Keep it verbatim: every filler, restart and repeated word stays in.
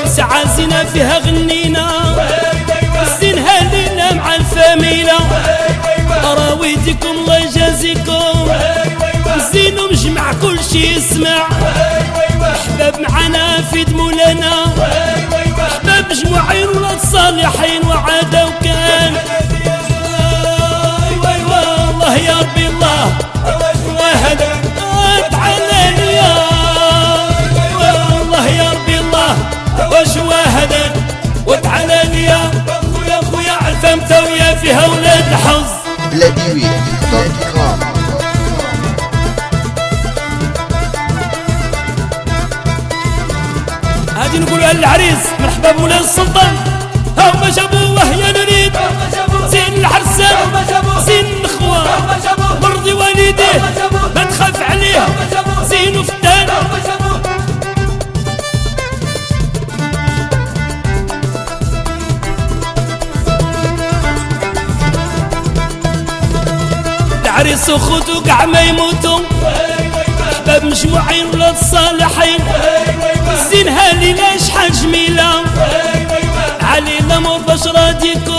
ساعة زينة فيها غنينا زينها لينا مع الفاميلة راويدكم الله يجازيكم زينو مجمع كل شي يسمع احباب معانا في مولانا احباب مجموعين ولاد صالحين وعادة وكان ايوا ايوا الله يا ربي الله وهذا تعالى ليا الله يا ربي الله واش هذا وتعالى ليا خويا خويا عرفة متاوية فيها ولاد الحظ بلاديوي دوت كوم. هادي نقولها للعريس مرحبا بولاد السلطان هاهما جابوه يا نريد زين العرسان زين الخوان مرضي والديه ما تخاف عليه زين وفتان العريس وخوتو كاع ما يموتو احباب مجموعين ولاد الصالحين زينها ليلة شحال جميلة علينا مور باش راضيكم